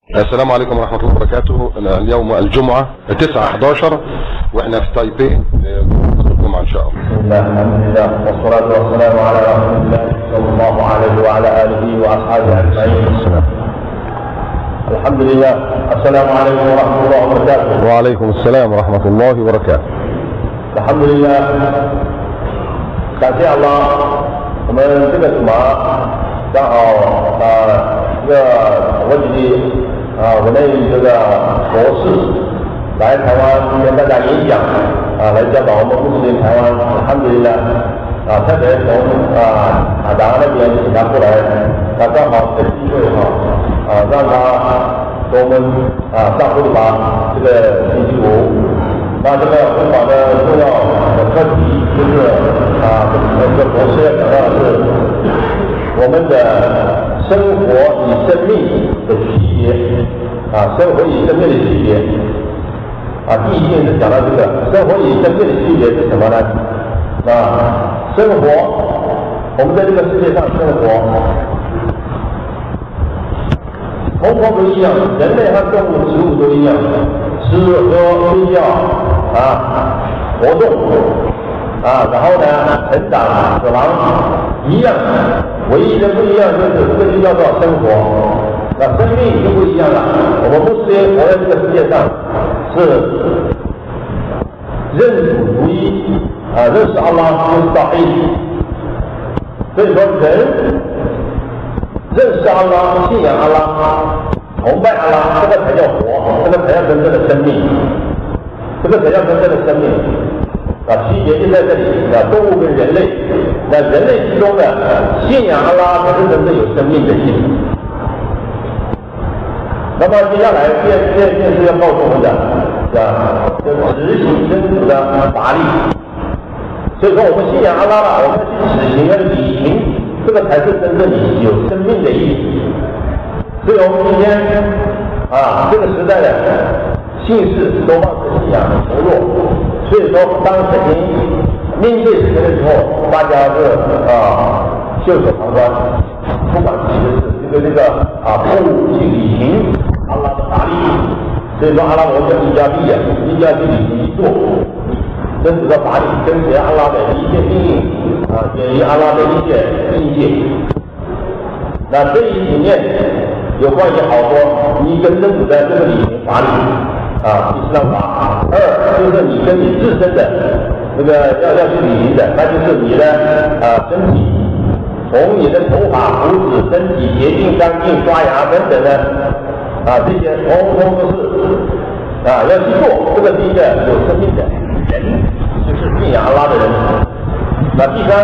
السلام عليكم ورحمة الله وبركاته. اليوم الجمعة 9/11 واحنا في تايبي الجمعة ان شاء الله. بسم الله الحمد لله والصلاة والسلام على رسول الله صلى الله عليه وعلى آله وأصحابه أجمعين. الحمد لله. السلام عليكم ورحمة الله وبركاته. وعليكم السلام ورحمة الله وبركاته. 感谢 Allah， 我们这个什么刚好这个我几我们这个博士来台湾跟大家演讲来教导我们穆斯林台湾，他们特别从达那边请他过来，刚好这个机会让他给我们上会吧这个星期五。那这个会法的重要的课题就是这个博士要讲到的是我们的生活与生命的区别生活与生命的区别第一件是讲到这个生活与生命的区别是什么呢？生活，我们在这个世界上生活，通通都一样，人类和动物、植物都一样，吃喝睡觉活动然后呢成长死亡一样，唯一的不一样就是这个就叫做生活。那生命就不一样了，我们穆斯林活在这个世界上是认主独一认识阿拉就是到黑，所以说人认识阿拉、信仰阿拉、崇拜阿拉，这个才叫活，这个才叫真正的生命，这个才叫真正的生命区别就在这里动物跟人类，那人类之中的信仰阿拉才是真正有生命的意思。那么接下来这件事要告诉我们的就执行真主的法律，所以说我们信仰阿拉了，我们去执行要履行，这个才是真正有生命的意思。所以我们今天这个时代的信士多半是信仰薄弱，所以说当神明面对神的时候，大家是袖手旁观，不管是这个不去履行阿拉的法律，所以说阿拉伯叫伊加利伊加去履行去做真主的法律，跟随阿拉的一切命令远离阿拉的一切境界。那这一里面有关于好多你跟真主的这个履行法律伊斯兰法，二就是你跟你自身的那个要去履行的，那就是你的身体，从你的头发、胡子、身体洁净干净、刷牙等等的这些通通都是要去做，这个是一个有生命的人，就是信仰阿拉的人。那第三，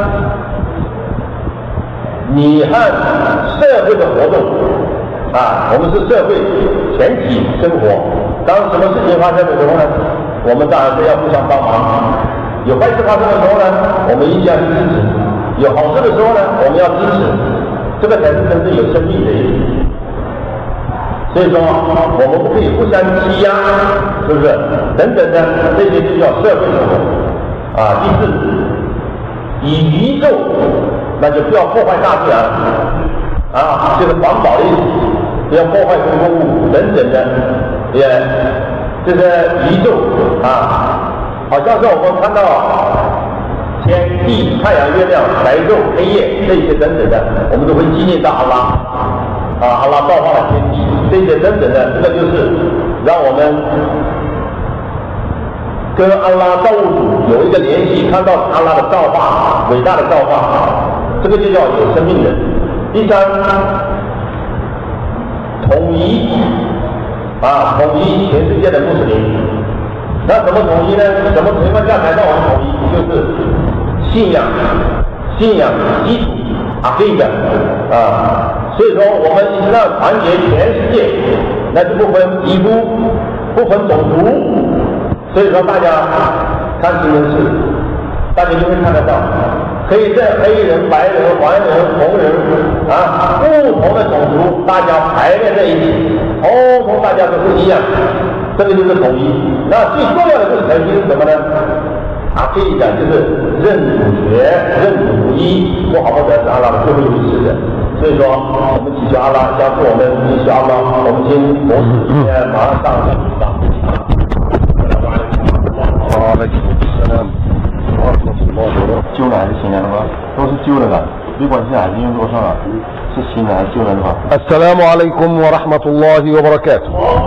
你和社会的活动我们是社会全体生活，当什么事情发生的时候呢，我们当然是要互相帮忙，有坏事发生的时候呢，我们一定要去支持，有好事的时候呢，我们要支持，这个才是真正有生命的意思。所以说我们不可以互相欺压，是不是等等的，这些就叫社会生活第四，以宇宙，那就不要破坏大自然就是环保的意思，不要破坏公共物等等的，这个宇宙好像是我们看到天地、太阳、月亮、白昼、黑夜这些等等的，我们都会纪念到阿拉阿拉造化了天地，这些等等的，这个就是让我们跟阿拉造物主有一个联系，看到阿拉的造化，伟大的造化，这个就叫有生命的。第三，统一统一全世界的穆斯林。那怎么统一呢？什么情况下才让我们统一？就是信仰基础这个所以说我们一直要团结全世界，那就不分皮肤，不分种族。所以说大家看新闻事，大家就会看得到，可以在黑人、白人、黄人、红人不同的种族，大家排列在一起，通通大家都是一样，这个就是统一。那最重要的就是是什么呢？可以讲就是认主权、认主独一，穆罕默德是阿拉的最后一个使者， 所以说，我们祈求阿拉加速我们继续阿拉，我们先同时现在马上上场上。 旧的还是新的吧？都是旧的吧？没关系啊，已经用多少了？是新的还是旧的吧？ السلام عليكم ورحمة الله وبركاته.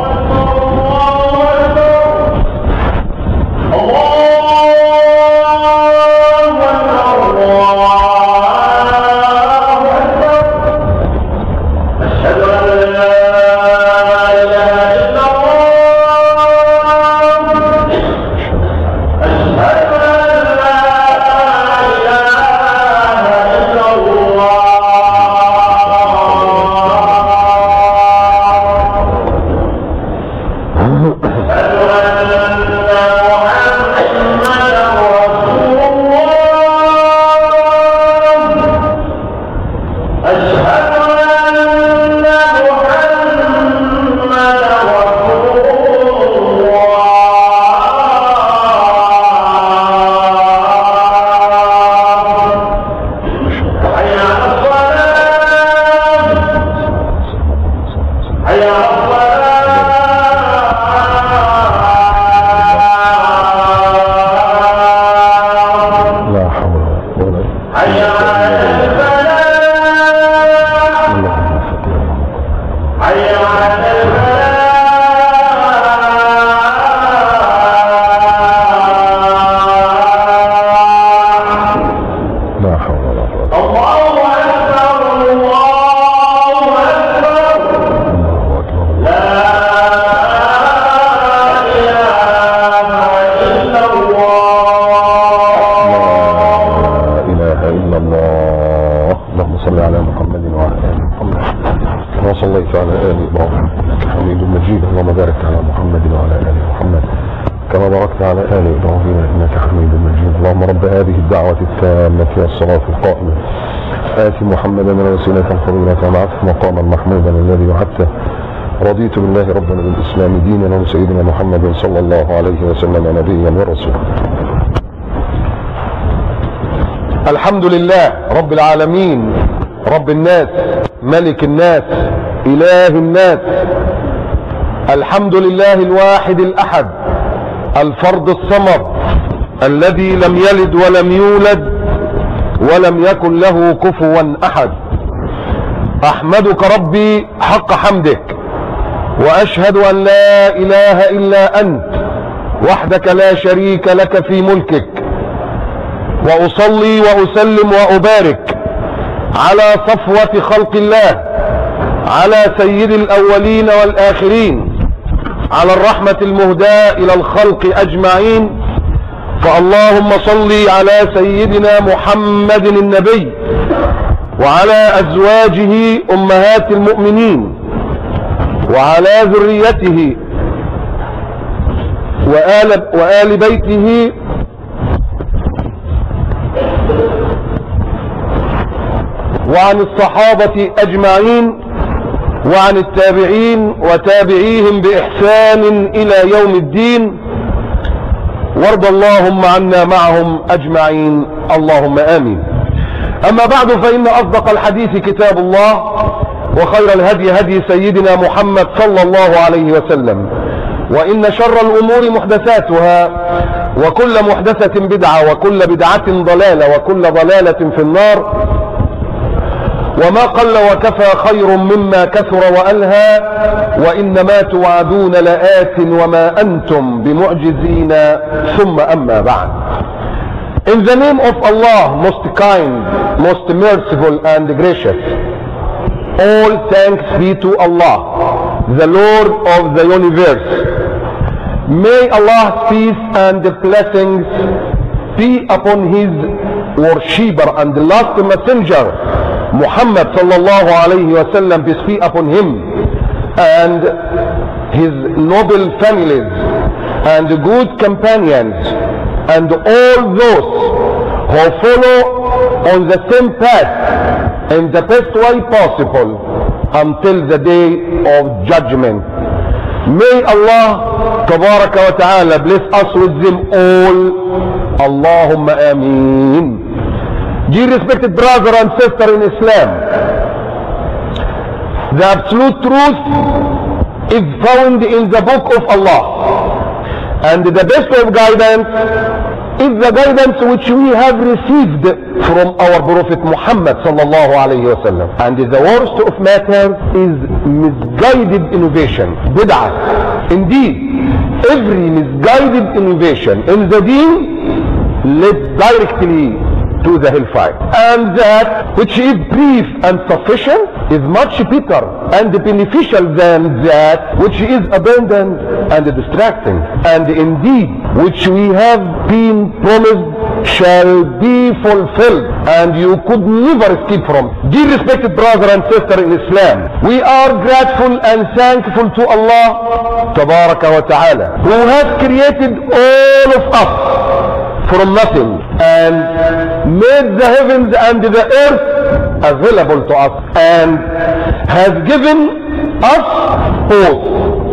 صليت على آل إبراهيم حميد مجيد. اللهم بارك على محمد وعلى آل محمد كما باركت على آل إبراهيم إنك حميد مجيد. اللهم رب هذه الدعوة التامة والصلاة القائمة آت محمدا الوسيلة الفضيلة وبعثه مقاما محمودا الذي وعدته. رضيت بالله ربنا بالإسلام دينا وسيدنا محمد صلى الله عليه وسلم نبيا ورسولا. الحمد لله رب العالمين، رب الناس، ملك الناس، إله الناس. الحمد لله الواحد الأحد الفرد الصمد الذي لم يلد ولم يولد ولم يكن له كفوا أحد. أحمدك ربي حق حمدك، وأشهد أن لا إله إلا أنت وحدك لا شريك لك في ملكك، وأصلي وأسلم وأبارك على صفوة خلق الله، على سيد الأولين والآخرين، على الرحمة المهداة إلى الخلق أجمعين. فاللهم صل على سيدنا محمد النبي وعلى أزواجه أمهات المؤمنين وعلى ذريته وآل بيته وعن الصحابة أجمعين وعن التابعين وتابعيهم بإحسان إلى يوم الدين، وارض اللهم عنا معهم أجمعين اللهم آمين. أما بعد، فإن أصدق الحديث كتاب الله، وخير الهدي هدي سيدنا محمد صلى الله عليه وسلم، وإن شر الأمور محدثاتها، وكل محدثة بدعة، وكل بدعة ضلالة، وكل ضلالة في النار. وما قل وكفى خير مما كثر وألهى، وإنما توعدون لآت وما أنتم بمعجزين. ثم أما بعد. In the name of Allah, most kind, most merciful and gracious, all thanks be to Allah, the Lord of the universe. May Allah's peace and blessings be upon his worshipper and last messenger, Muhammad sallallahu alayhi wa sallam, peace be upon him and his noble families and good companions, and all those who follow on the same path in the best way possible until the day of judgment. May Allah tabaraka wa ta'ala bless us with them all. Allahumma ameen. Dear respected brother and sister in Islam, The absolute truth is found in the book of Allah. And the best of guidance is the guidance which we have received from our Prophet Muhammad sallallahu alayhi wa sallam. And the worst of matters is misguided innovation, bid'ah. Indeed, every misguided innovation in the deen leads directly to the hellfire. And that which is brief and sufficient is much better and beneficial than that which is abundant and distracting. And indeed, which we have been promised shall be fulfilled, and you could never escape from. Dear respected brother and sister in Islam, we are grateful and thankful to Allah Tabaraka wa Ta'ala, who has created all of us from nothing and made the heavens and the earth available to us, and has given us both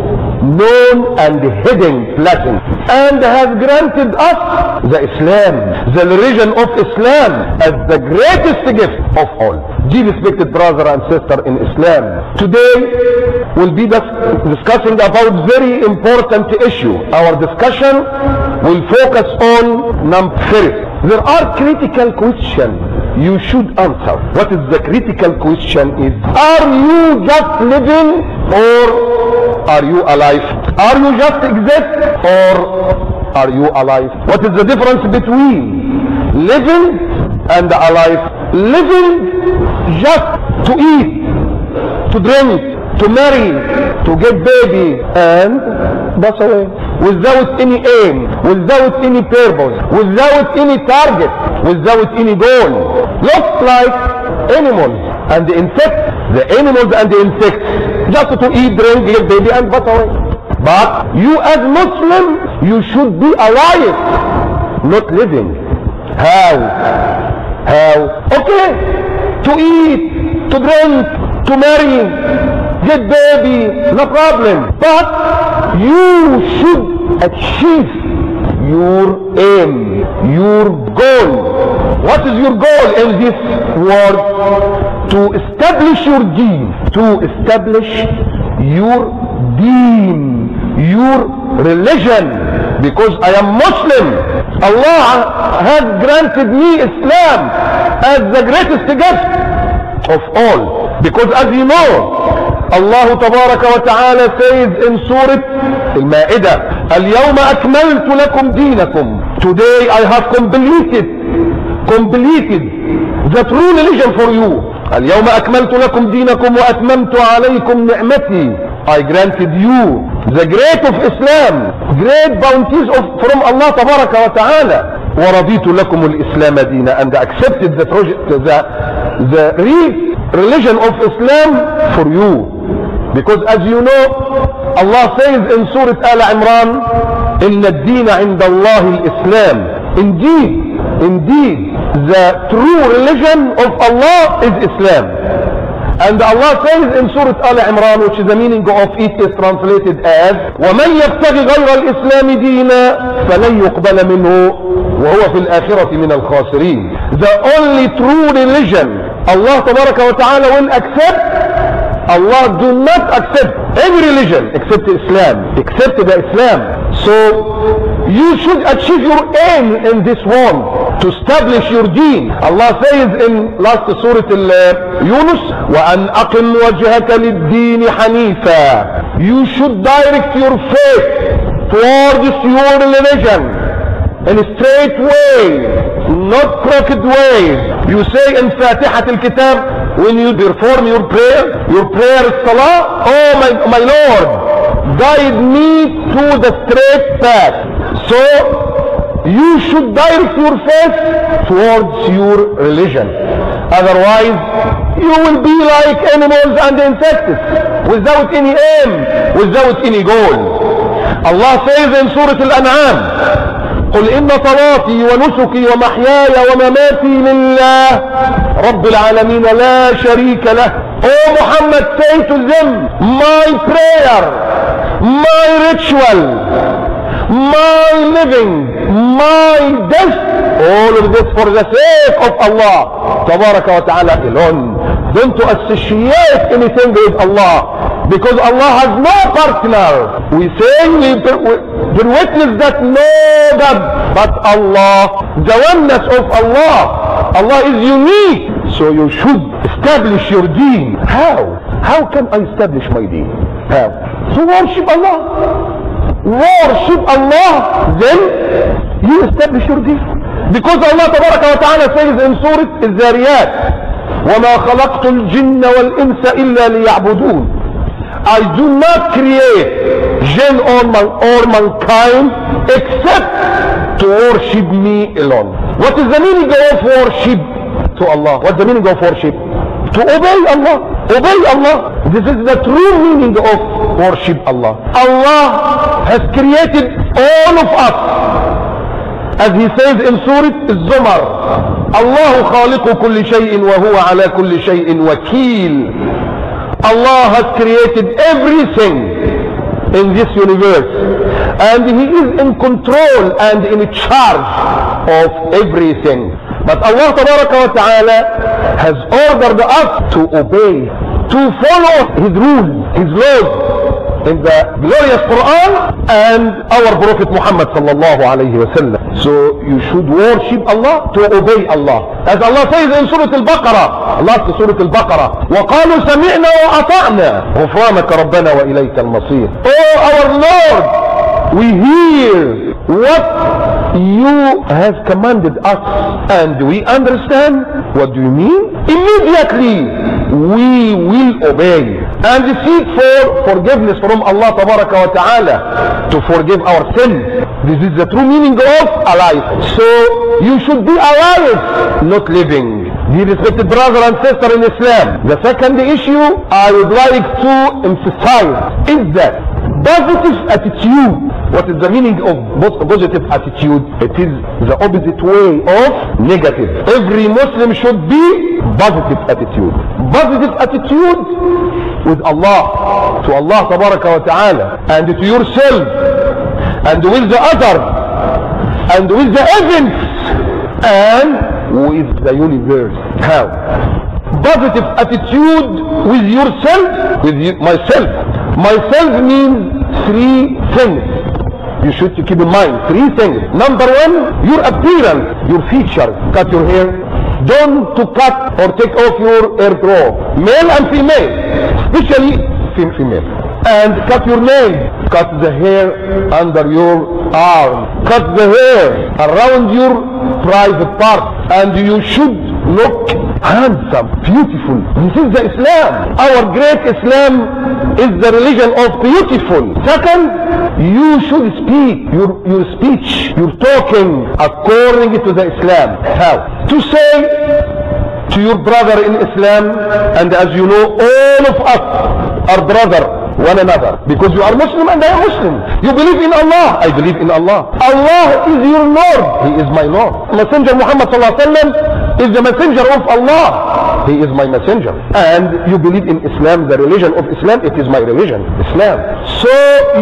known and hidden blessings, and has granted us the Islam, the religion of Islam, as the greatest gift of all. Dear respected brother and sister in Islam, today we'll be discussing about very important issue. Our discussion will focus on number first. There are critical questions you should answer. What is the critical question is, are you just living or are you alive? Are you just exist or are you alive? What is the difference between living and alive? Living just to eat, to drink, to marry, to get baby and pass away, without any aim, without any purpose, without any target, without any goal. Looks like animals and the insects, the animals and the insects, just to eat, drink, get baby and pass away. But you as Muslim, you should be alive, not living. How? Okay, to eat, to drink, to marry, get baby, no problem. But you should achieve your aim, your goal. What is your goal in this world? To establish your deen, to establish your deen, your religion. Because I am Muslim, Allah has granted me Islam as the greatest gift of all. Because as you know, Allah Tabaraka wa Ta'ala says in Surah Al-Ma'idah, اليوم أكملت لكم دينكم. Today I have completed the true religion for you. اليوم أكملت لكم دينكم وأتممت عليكم نعمتي. I granted you the great of Islam, great bounties from Allah Tabaraka wa Ta'ala. ورضيت لكم الإسلام دينا, and accepted the real religion of Islam for you. Because as you know, Allah says in Surah Al-Imran, إن الدين عند الله الإسلام. Indeed, the true religion of Allah is Islam. And Allah says in Surah Al-Imran, which is the meaning of it is translated as وَمَنْ يَبْتَغِ غَيْرَ الْإِسْلَامِ دِينًا فَلَنْ يُقْبَلَ مِنْهُ وَهُوَ فِي الْآخِرَةِ مِنَ الْخَاسِرِينَ. The only true religion Allah Tabaraka wa Ta'ala will accept, Allah do not accept any religion except Islam, except the Islam. So you should achieve your aim in this world, to establish your deen. Allah says in last Surah Yunus, وَأَنْ أَقِمْ وَجْهَكَ لِلدِّينِ حَنِيفًا. You should direct your faith towards your religion in a straight way, not crooked ways. You say in Fatihat al-Kitab, when you perform your prayer is Salah, oh my Lord, guide me to the straight path. So you should direct your faith towards your religion. Otherwise, you will be like animals and insects, without any aim, without any goal. Allah says in Surah Al-An'am, قل إن صلاتي ونسكي ومحياي ومماتي لله رب العالمين لا شريك له. Oh Muhammad, say to them, my prayer, my ritual, my living, my death, all of this for the sake of Allah Tabaraka wa Ta'ala alone. Don't to associate anything with Allah, because Allah has no partner. We say we witness that no God but Allah, the oneness of Allah. Allah is unique, so you should establish your deen. How can I establish my deen? How? To worship Allah. Worship Allah, then you establish your deen. Because Allah Tabaraka wa Ta'ala says in Surah Al-Zariyat, وَمَا خَلَقْتُ الْجِنَّ وَالْإِنسَ إِلَّا لِيَعْبُدُونَ. I do not create jinn or mankind except to worship me alone. What is the meaning of worship to Allah? What's the meaning of worship? To obey Allah. Obey Allah. This is the true meaning of worship Allah. Allah has created all of us. As he says in Surah Az-Zumar, Allahu khaliqu kulli shay'in wa huwa ala kulli shay'in wakil. Allah has created everything in this universe, and he is in control and in charge of everything. But Allah Tabaraka wa Ta'ala has ordered us to obey, to follow his rules, his laws in the glorious Quran and our Prophet Muhammad sallallahu alayhi wa sallam. So you should worship Allah, to obey Allah. As Allah says in Surah Al-Baqarah, last Surah Al-Baqarah, وَقَالُوا سَمِعْنَا وَأَطَعْنَا غُفْرَانَكَ رَبَّنَا وَإِلَيْكَ الْمَصِيرُ. Oh our Lord, we hear what you have commanded us and we understand. What do you mean? Immediately we will obey and seek for forgiveness from Allah Tabaraka wa Ta'ala to forgive our sins. This is the true meaning of alive. So you should be alive, not living. Dear respected brother and sister in Islam, the second issue I would like to emphasize is that positive attitude. What is the meaning of positive attitude? It is the opposite way of negative. Every Muslim should be positive attitude. Positive attitude with Allah, to Allah Tabaraka wa Ta'ala, and to yourself, and with the other, and with the events, and with the universe. How? Positive attitude with yourself, with myself. Myself means three things. You should keep in mind three things. Number one, your appearance, your features. Cut your hair. Don't to cut or take off your hair growth. Male and female, especially female. And cut your nails. Cut the hair under your arm. Cut the hair around your private part. And you should look handsome, beautiful. This is the Islam. Our great Islam is the religion of beautiful. Second, you should speak your speech, your talking according to the Islam. How? To say to your brother in Islam, and as you know, all of us are brother one another, because you are Muslim and I am Muslim. You believe in Allah, I believe in Allah. Allah is your Lord, He is my Lord. Messenger Muhammad sallallahu alaihi wasallam is the messenger of Allah. He is my messenger. And you believe in Islam, the religion of Islam, it is my religion, Islam. So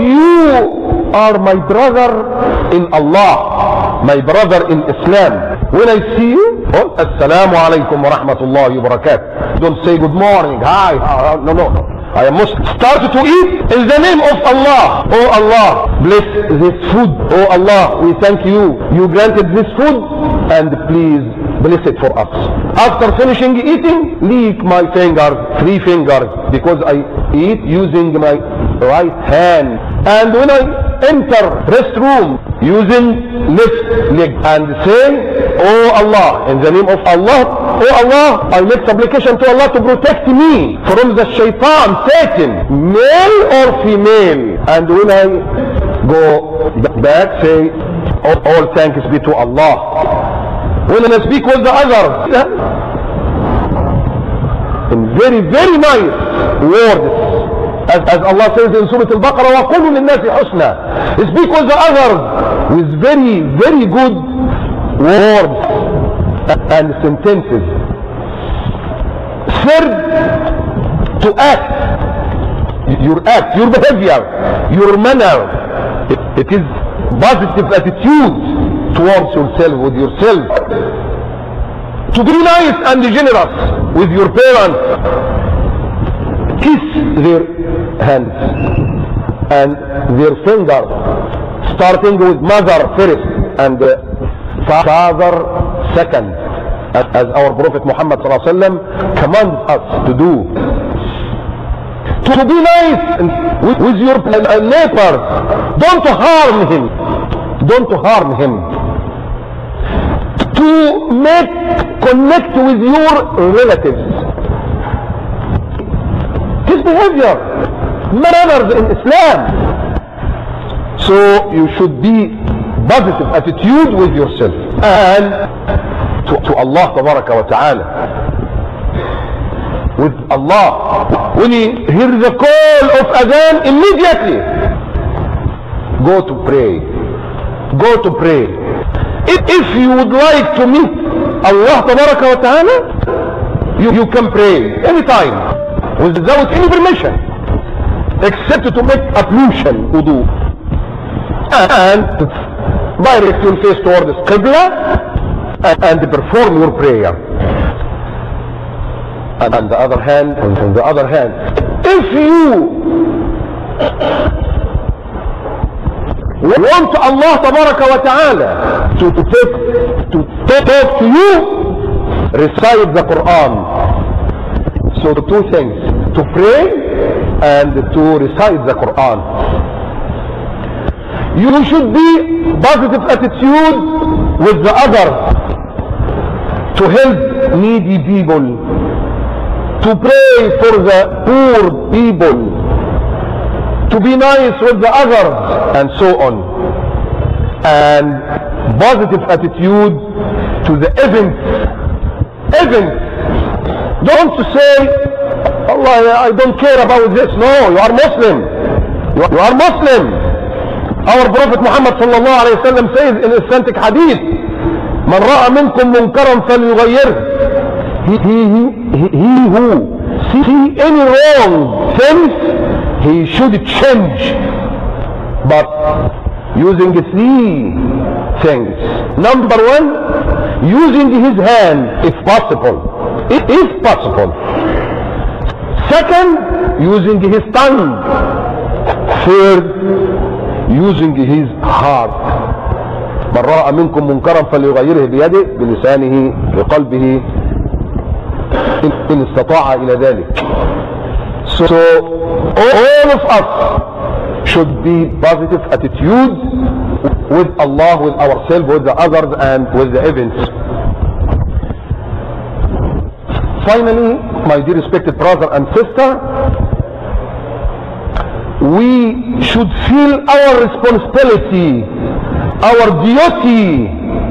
you are my brother in Allah, my brother in Islam. When I see you, oh, Assalamu alaikum wa rahmatullahi wa barakatuh. Don't say good morning, hi, no. I must start to eat in the name of Allah. Oh Allah, bless this food. Oh Allah, we thank you. You granted this food, and please bless it for us. After finishing eating, lick my fingers, 3 fingers, because I eat using my right hand. And when I enter restroom, using left leg, and say, oh Allah, in the name of Allah, oh Allah, I make supplication to Allah to protect me from the shaitan, Satan, male or female. And when I go back, say, all thanks be to Allah. When I speak with the others, in very, very nice words, as Allah says in Surah Al-Baqarah, وَقُولُوا لِلنَّاسِ حُسْنًا. Speak with the others with very, very good words and sentences. Third, to act, your behavior, your manner. It is positive attitude towards yourself, with yourself. To be nice and generous with your parents. Kiss their hands and their fingers, starting with mother first and father second, as our Prophet Muhammad ﷺ commands us to do. To be nice with your neighbors. Don't harm him. Don't harm him. To connect with your relatives. His behavior, manners in Islam. So you should be positive attitude with yourself and to Allah tabaraka wa ta'ala. With Allah, when you hear the call of adhan, immediately go to pray. Go to pray. If you would like to meet Allah tabaraka wa ta'ala, you can pray anytime without any permission, except to make ablution, wudu, and direct your face toward the Qibla and perform your prayer. And on the other hand, if you want Allah tabaraka wa ta'ala to talk to you, recite the Quran. So the two things, to pray and to recite the Quran. You should be positive attitude with the others, to help needy people, to pray for the poor people, to be nice with the others, and so on. And positive attitude to the events. Don't say, Allah, I don't care about this. No, you are Muslim. You are Muslim. Our Prophet Muhammad sallallahu alayhi wa sallam says in authentic hadith, Man ra'a minkum munkaran falyughayyirhu. He who see any wrong things, he should change. But using three things. Number one, using his hand if possible. If possible. Second, using his tongue. Third, using his heart. من رأى منكم منكرا فليغيره بيده بلسانه بقلبه إن استطاع إلى ذلك. So all of us should be positive attitude with Allah, with ourselves, with the others, and with the events. Finally, my dear respected brother and sister, we should feel our responsibility, our duty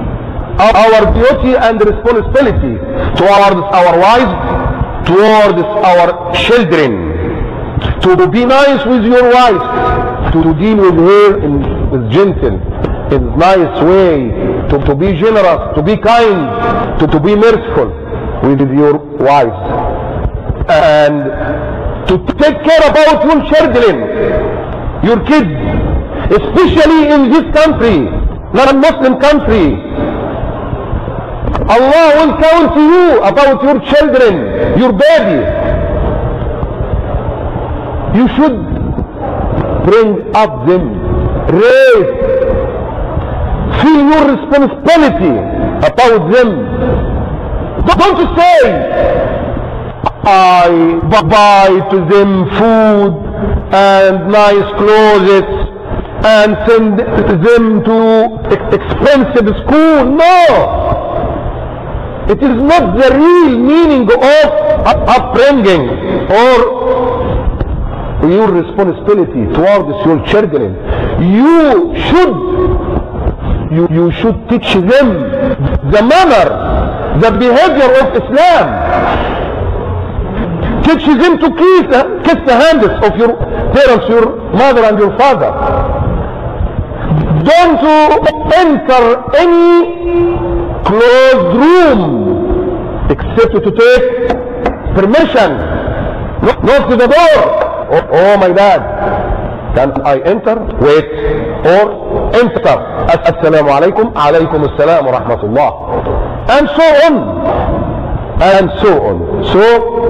and responsibility towards our wives, towards our children, to be nice with your wife, to deal with her with gentle, in a nice way, to be generous, to be kind, to be merciful with your wives, and to take care about your children, your kids, especially in this country, not a Muslim country. Allah will count to you about your children, your baby. You should bring up them, raise, feel your responsibility about them. Don't say, I buy to them food and nice clothes and send them to expensive school. No! It is not the real meaning of upbringing or your responsibility towards your children. You should teach them the manner, the behavior of Islam. Teach them to kiss the hands of your parents, your mother and your father. Don't enter any closed room except to take permission. Knock to the door. Oh my dad, Can I enter? Wait. Or enter. Assalamu alaikum. Alaykum assalam wa rahmatullah. And so on. And so on. So,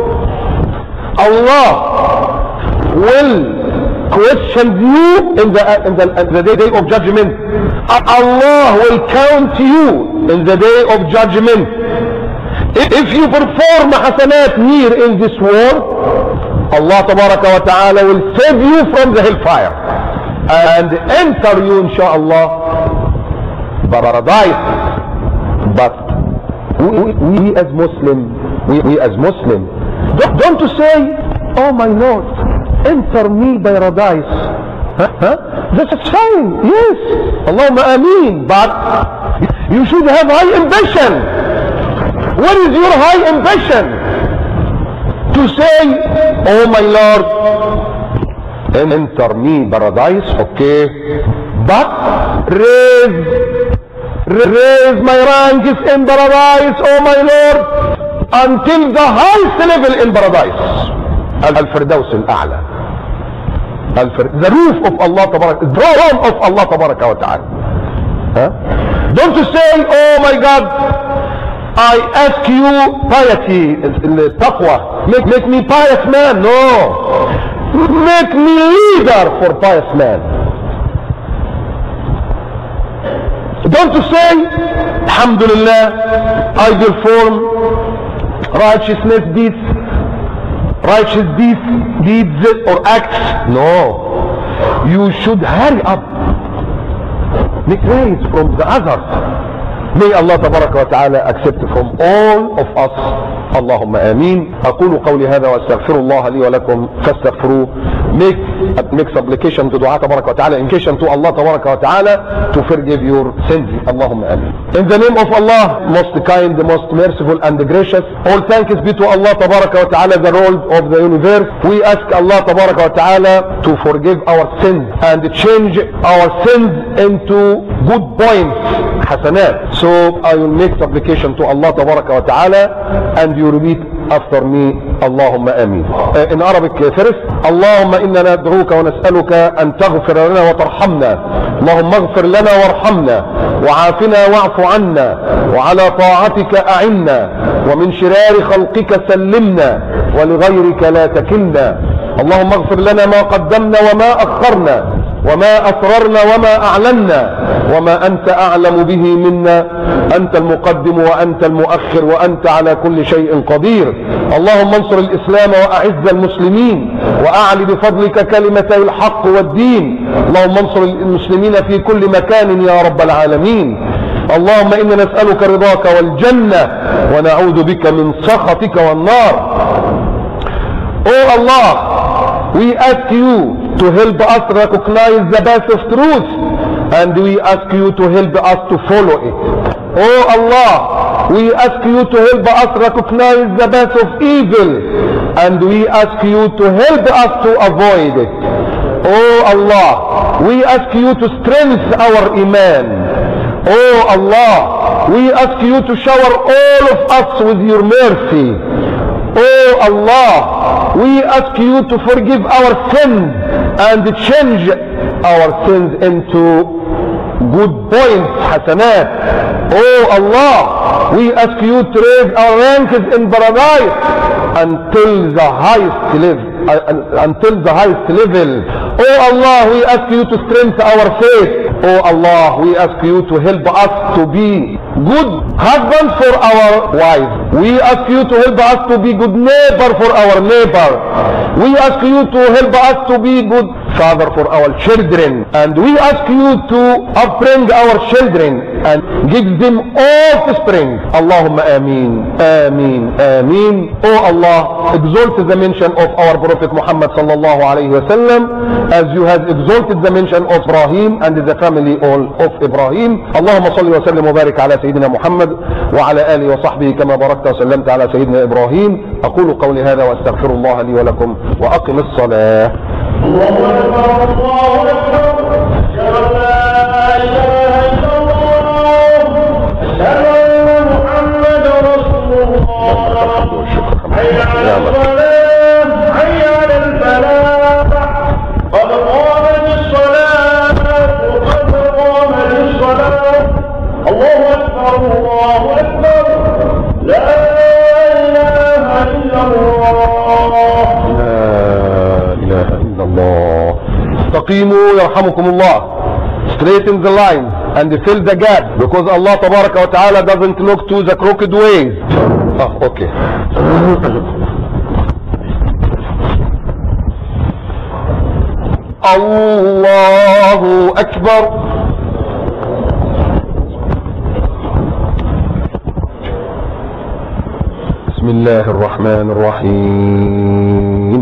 Allah will question you in the day of judgment. Allah will count you in the day of judgment. If you perform hasanat here in this world, Allah tabaraka wa ta'ala will save you from the hellfire and enter you inshallah paradise. But we as Muslim, don't say, oh my Lord, enter me paradise. That's fine, yes, Allahumma ameen, but you should have high ambition. What is your high ambition? To say, oh my Lord, enter me paradise, okay, but raise my ranks in paradise, oh my Lord, until the highest level in paradise, al-firdaus al-a'la, the roof of Allah tabarak, the throne of Allah tabaraka wa ta'ala. Don't say, oh my God, I ask you piety, taqwa, make me pious man. No, make me leader for pious man. Don't say, alhamdulillah, I perform righteous deeds or acts. No, you should hurry up, make raise from the others. May Allah tabaraka wa ta'ala accept from all of us. Allahumma ameen. أقول قولي هذا وأستغفر الله لي ولكم فاستغفروه. Make supplication to dua tabaraka wa ta'ala, invocation to Allah tabaraka wa ta'ala to forgive your sins. Allahumma ameen. In the name of Allah, most kind, most merciful and gracious, all thanks be to Allah tabaraka wa ta'ala, the Lord of the universe. We ask Allah tabaraka wa ta'ala to forgive our sins and change our sins into good points, hasanat. So I will make supplication to Allah tabaraka wa ta'ala and you repeat after me. Allahumma ameen. In Arabic first, Allahumma inna nad'uka wa nas'aluka an taghfir lana wa tarhamna. Allahumma ighfir lana warhamna wa'afina wa'fu 'anna wa 'ala ta'atika a'inna wa min shirari khalqika sallimna wa li ghayrika la takilna. Allahumma ighfir lana ma qaddamna wa ma akharna وما أسررنا وما أعلنا وما أنت أعلم به منا أنت المقدم وأنت المؤخر وأنت على كل شيء قدير. اللهم انصر الإسلام وأعز المسلمين وأعل بفضلك كلمتي الحق والدين. اللهم انصر المسلمين في كل مكان يا رب العالمين. اللهم إنا نسألك رضاك والجنة ونعوذ بك من سخطك والنار. Oh Allah, we ask you to help us recognize the path of truth and we ask you to help us to follow it. Oh Allah, we ask you to help us recognize the path of evil and we ask you to help us to avoid it. Oh Allah, we ask you to strengthen our iman. Oh Allah, we ask you to shower all of us with your mercy. Oh Allah, we ask you to forgive our sins and change our sins into good points, hasanat. Oh Allah, we ask you to raise our ranks in paradise until the highest level. Oh Allah, we ask you to strengthen our faith. Oh Allah, we ask you to help us to be good husbands for our wives. We ask you to help us to be good neighbor for our neighbor. We ask you to help us to be good father for our children. And we ask you to upbring our children and give them offspring. Allahumma ameen, ameen, ameen. Oh Allah, exalt the mention of our Prophet Muhammad sallallahu alayhi wa sallam as you have exalted the mention of Ibrahim and the family all of Ibrahim. Allahumma salli wa sallim wa barik ala Sayyidina Muhammad wa ala alihi wa sahbihi kama barakta wa sallamta ala Sayyidina Ibrahim. أقول قولي هذا وأستغفر الله لي ولكم وأقم الصلاة. الله أكبر الله أكبر أشهد أن لا إله إلا الله أشهد أن محمدا رسول الله حي على الصلاة حي على الفلاح قد قامت استقيموا يرحمكم الله. Straighten the lines and fill the gap, because Allah tabaraka wa ta'ala doesn't look to the crooked ways. Okay. Allahu Akbar. Bismillahir Rahmanir Rahim.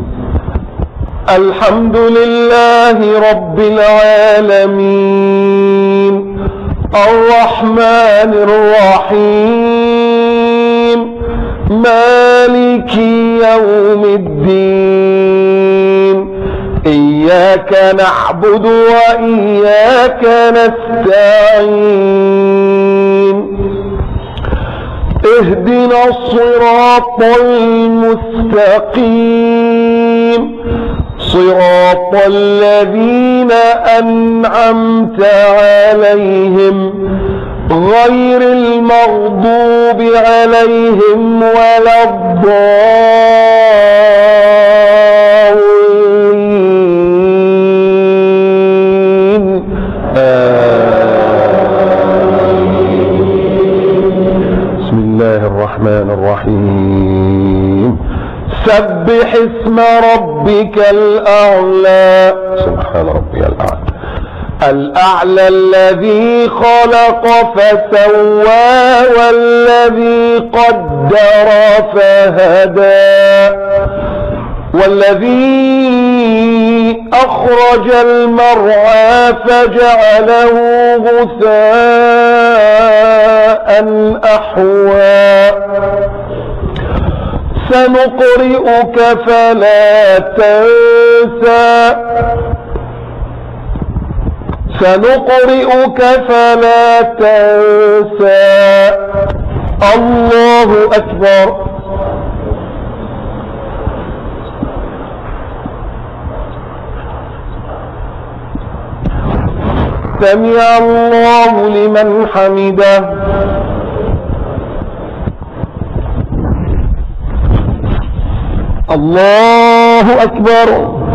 Alhamdulillahi Rabbil Alamin. Ar-Rahmanir Rahim. Maliki Yawmiddin. إياك نعبد وإياك نستعين. اهدنا الصراط المستقيم صراط الذين أنعمت عليهم غير المغضوب عليهم ولا الضالين. بسم الله الرحمن الرحيم. سبح اسم ربك الأعلى. سبحان ربي الأعلى. الأعلى الذي خلق فسوى والذي قدر فهدى والذي أخرج المرعى فجعله غثاء أحوى. سنقرئك فلا تنسى. سنقرئك فلا تنسى. الله أكبر. سمع الله لمن حمده. الله أكبر.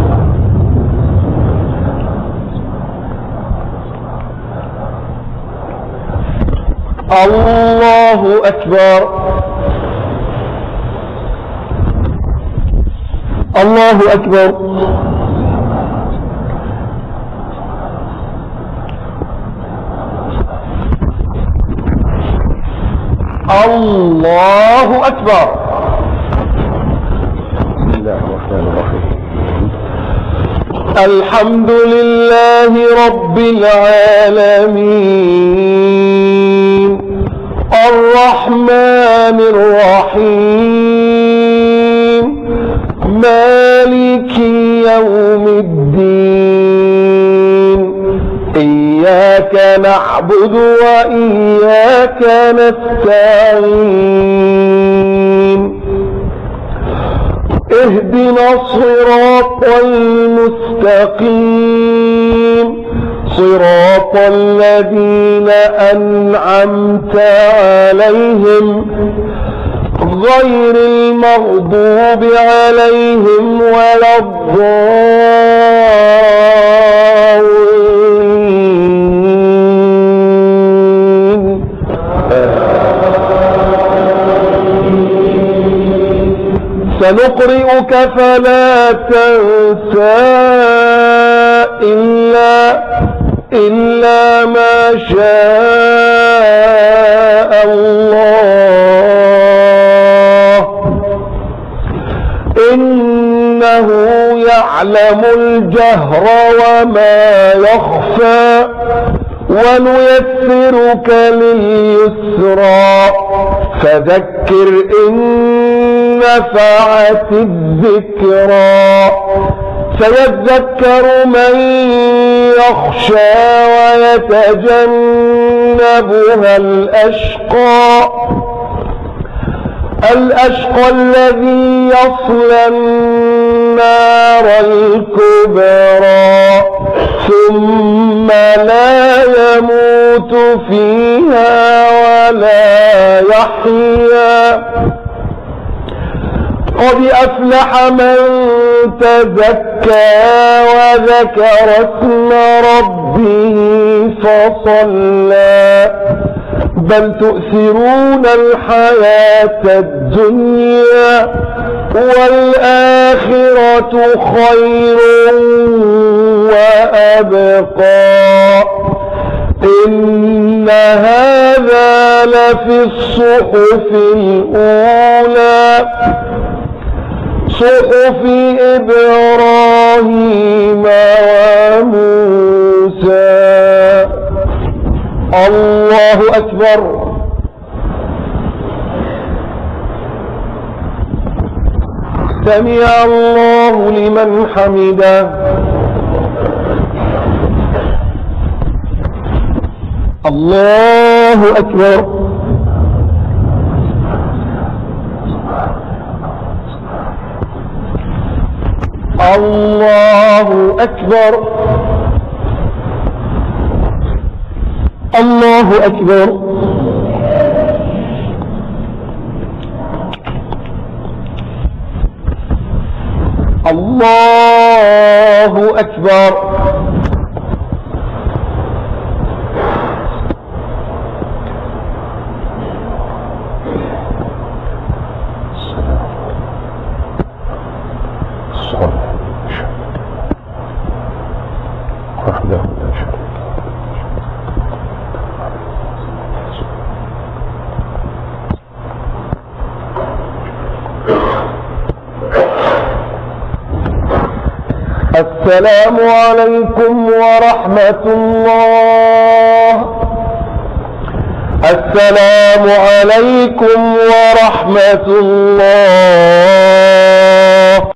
الله أكبر. الله أكبر. الله أكبر. بسم الله الرحمن الرحيم. الحمد لله رب العالمين. الرحمن الرحيم. مالك يوم الدين. إياك نعبد وإياك نستعين. اهدنا الصراط المستقيم صراط الذين أنعمت عليهم غير المغضوب عليهم ولا الضالين. سنقرئك فلا تنسى إلا ما شاء الله. إنه يعلم الجهر وما يخفى. ونيسرك لليسرى فذكر إن نفعت الذكرى. سيذكر من يخشى ويتجنبها الأشقى الذي يصلى النار الكبرى ثم لا يموت فيها ولا يحيا قد أفلح من تزكى وذكر اسم ربه فصلى بل تؤثرون الحياة الدنيا والآخرة خير وأبقى إن هذا لفي الصحف الأولى صحف إبراهيم وموسى. الله أكبر. سمع الله لمن حمده. الله أكبر. الله أكبر. الله أكبر. الله أكبر. السلام عليكم ورحمة الله. السلام عليكم ورحمة الله.